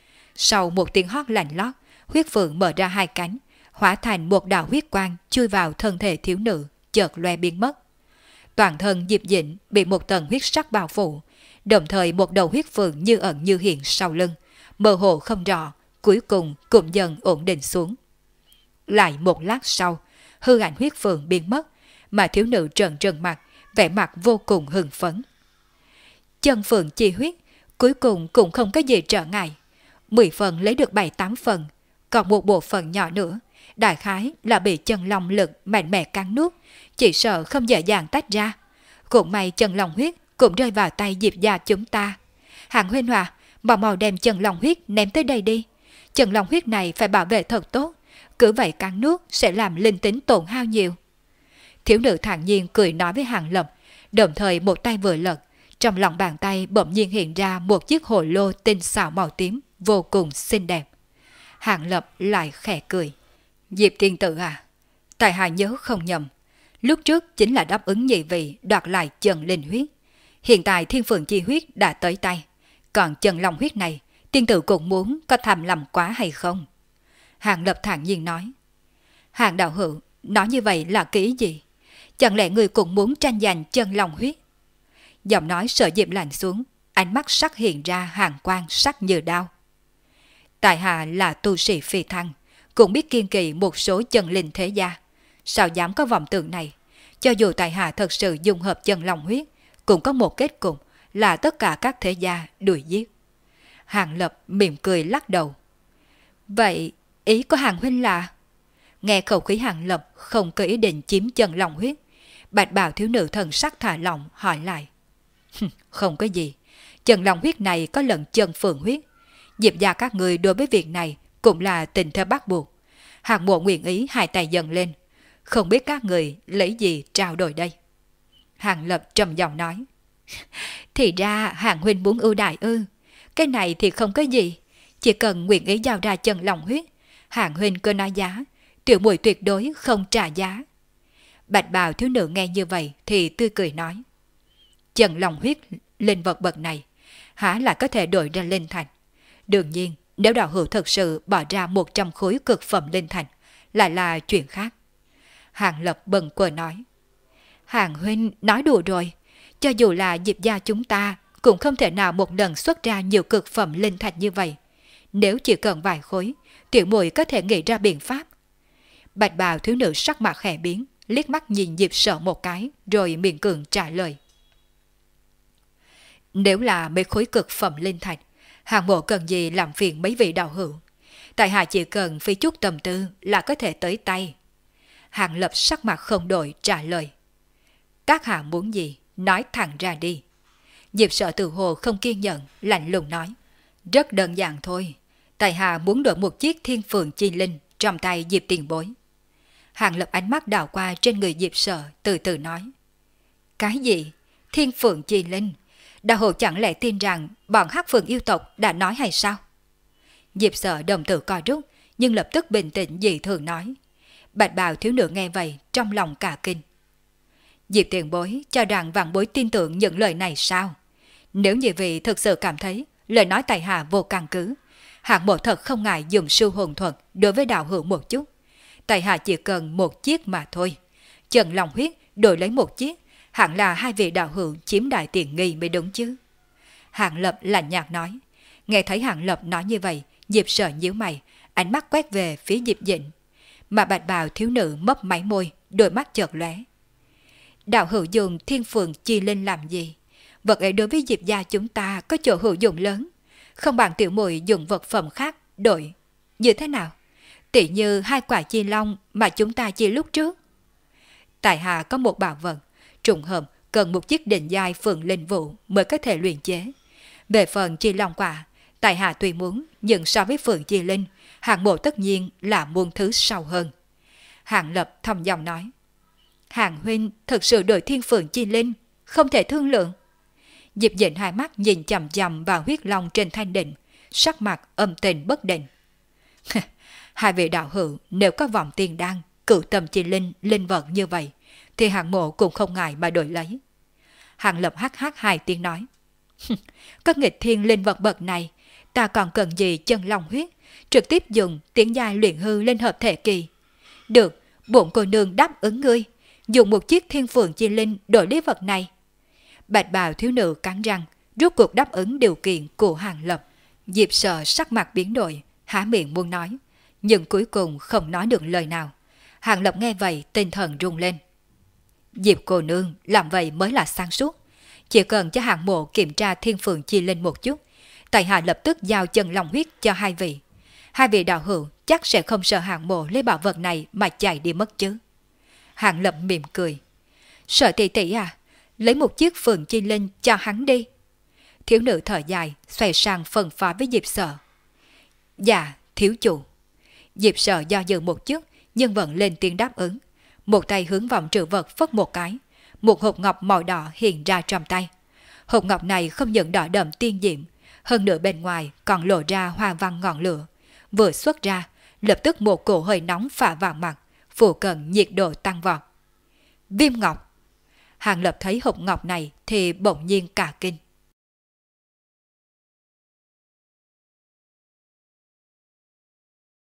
Sau một tiếng hót lạnh lót, huyết phượng mở ra 2 cánh, hóa thành một đạo huyết quang chui vào thân thể thiếu nữ, chợt loe biến mất. Toàn thân Diệp Dĩnh bị một tầng huyết sắc bao phủ, đồng thời một đầu huyết phượng như ẩn như hiện sau lưng, mơ hồ không rõ, cuối cùng cũng dần ổn định xuống. Lại một lát sau, hư ảnh huyết phượng biến mất, mà thiếu nữ trợn trừng mặt, vẻ mặt vô cùng hưng phấn. Chân phượng chi huyết, cuối cùng cũng không có gì trở ngại. 10 phần lấy được 7-8 phần, còn một bộ phận nhỏ nữa, đại khái là bị chân long lực mạnh mẽ cắn nuốt, chỉ sợ không dễ dàng tách ra. Cũng may chân long huyết cũng rơi vào tay Diệp gia chúng ta. Hàng huynh hòa, mau đem chân long huyết ném tới đây đi. Chân long huyết này phải bảo vệ thật tốt, cứ vậy cắn nuốt sẽ làm linh tính tổn hao nhiều. Thiếu nữ thản nhiên cười nói với Hàng Lập, đồng thời một tay vừa lật, trong lòng bàn tay bỗng nhiên hiện ra một chiếc hồ lô tinh xảo màu tím, vô cùng xinh đẹp. Hàng Lập lại khẽ cười. Diệp tiên tử à, Tại hạ nhớ không nhầm, lúc trước chính là đáp ứng nhị vị đoạt lại chân linh huyết. Hiện tại thiên phượng chi huyết đã tới tay, còn chân long huyết này, tiên tử cũng muốn có tham làm quá hay không? Hàng Lập thản nhiên nói. Hàng đạo hữu, nói như vậy là kỹ gì? Chẳng lẽ người cũng muốn tranh giành chân long huyết? Giọng nói Sở Diệm lạnh xuống, ánh mắt sắc hiện ra hàn quang sắc như đao. Tại hạ là tu sĩ phi thăng, cũng biết kiên kỵ một số chân linh thế gia. Sao dám có vọng tưởng này? Cho dù tại hạ thật sự dung hợp chân long huyết, cũng có một kết cục là tất cả các thế gia đuổi giết. Hàng Lập mỉm cười lắc đầu. Vậy ý của Hàng huynh là? Nghe khẩu khí Hàng Lập không có ý định chiếm chân long huyết, bạch bào thiếu nữ thần sắc thả lỏng hỏi lại. Không có gì, chân long huyết này có lẫn chân phượng huyết. Diệp gia các người đối với việc này cũng là tình thế bắt buộc. Hàng mộ nguyện ý hai tay dần lên, không biết các người lấy gì trao đổi đây? Hàng Lập trầm giọng nói. Thì ra Hàng huynh muốn ưu đại ư? Cái này thì không có gì, chỉ cần nguyện ý giao ra chân long huyết, Hàng huynh cứ nói giá, tiểu muội tuyệt đối không trả giá. Bạch bào thiếu nữ nghe như vậy thì tươi cười nói. Chân long huyết linh vật bậc này, há là có thể đổi ra linh thành. Đương nhiên, nếu đạo hữu thật sự bỏ ra 100 khối cực phẩm linh thành, lại là chuyện khác. Hàng Lập bần quờ nói. Hàng huynh nói đùa rồi, cho dù là Diệp gia chúng ta cũng không thể nào một lần xuất ra nhiều cực phẩm linh thạch như vậy. Nếu chỉ cần vài khối, tiểu muội có thể nghĩ ra biện pháp. Bạch bào thiếu nữ sắc mặt khẽ biến, liếc mắt nhìn Diệp Sở một cái, rồi miệng cường trả lời. Nếu là mấy khối cực phẩm linh thạch, Hàng mộ cần gì làm phiền mấy vị đạo hữu. Tại hạ chỉ cần phí chút tâm tư là có thể tới tay. Hàng Lập sắc mặt không đổi trả lời. Các hạ muốn gì, nói thẳng ra đi. Diệp Sở tự hồ không kiên nhẫn, lạnh lùng nói. Rất đơn giản thôi, tại hạ muốn đổi một chiếc thiên phượng chi linh trong tay Diệp tiền bối. Hàng Lập ánh mắt đảo qua trên người Diệp Sở, từ từ nói. Cái gì? Thiên phượng chi linh? Đạo hữu chẳng lẽ tin rằng bọn Hắc Phượng yêu tộc đã nói hay sao? Diệp Sở đồng tử co rút, nhưng lập tức bình tĩnh dị thường nói. Bạch bào thiếu nữ nghe vậy, trong lòng cả kinh. Diệp tiền bối cho rằng vạn bối tin tưởng những lời này sao? Nếu như vị thực sự cảm thấy lời nói tại hạ vô căn cứ, hạng mộ thật không ngại dùng sư hồn thuật đối với đạo hữu một chút. Tại hạ chỉ cần một chiếc mà thôi. Trần Long huyết đổi lấy một chiếc, hẳn là hai vị đạo hữu chiếm đại tiện nghi mới đúng chứ. Hạng Lập lạnh nhạt nói. Nghe thấy Hạng Lập nói như vậy, Diệp Sở nhíu mày, ánh mắt quét về phía Diệp Dĩnh. Mà bạch bào thiếu nữ mấp máy môi, đôi mắt chợt lóe. Đạo hữu dùng thiên phượng chi linh làm gì? Vật ấy đối với Diệp gia chúng ta có chỗ hữu dụng lớn, không bằng tiểu muội dùng vật phẩm khác đổi. Như thế nào? Tỷ như hai quả chi long mà chúng ta chia lúc trước. Tại hạ có một bảo vật, trùng hợp cần một chiếc định giai phượng linh vũ mới có thể luyện chế. Về phần chi long quả, tại hạ tuy muốn, nhưng so với phượng chi linh, hạng mộ tất nhiên là muôn thứ sâu hơn. Hạng Lập thầm giọng nói. Hạng huynh thật sự đổi thiên phượng chi linh, không thể thương lượng. Diệp Dĩnh hai mắt nhìn chằm chằm vào huyết long trên thanh định, sắc mặt âm tình bất định. Hai vị đạo hữu nếu có vọng tiền đan, cửu tâm chi linh, linh vật như vậy, thì hạng mộ cũng không ngại mà đổi lấy. Hạng Lập hắc hắc hai tiếng nói. Có nghịch thiên linh vật bậc này, ta còn cần gì chân long huyết, trực tiếp dùng tiếng giai luyện hư lên hợp thể kỳ. Được, bổn cô nương đáp ứng ngươi, dùng một chiếc thiên phượng chi linh đổi lấy vật này. Bạch bào thiếu nữ cắn răng, rốt cuộc đáp ứng điều kiện của Hàng Lập. Diệp Sở sắc mặt biến đổi, há miệng muốn nói, nhưng cuối cùng không nói được lời nào. Hàng Lập nghe vậy tinh thần rung lên. Diệp cô nương làm vậy mới là sáng suốt. Chỉ cần cho hạng mộ kiểm tra thiên phượng chi linh một chút, tại hạ lập tức giao chân long huyết cho hai vị. Hai vị đạo hữu chắc sẽ không sợ hạng mộ lấy bảo vật này mà chạy đi mất chứ. Hàng Lập mỉm cười. Sợ tỷ tỷ à, lấy một chiếc phượng chi linh cho hắn đi. Thiếu nữ thở dài, xoay sang phân phó với Diệp Sở. Dạ, thiếu chủ. Diệp Sở do dự một chút, nhưng vẫn lên tiếng đáp ứng. Một tay hướng vòng trữ vật phất một cái, một hộp ngọc màu đỏ hiện ra trong tay. Hộp ngọc này không những đỏ đậm tiên diệm, hơn nữa bên ngoài còn lộ ra hoa văn ngọn lửa. Vừa xuất ra, lập tức một cổ hơi nóng phả vào mặt, phụ cận nhiệt độ tăng vọt. Viêm ngọc! Hàng Lập thấy hộp ngọc này thì bỗng nhiên cả kinh.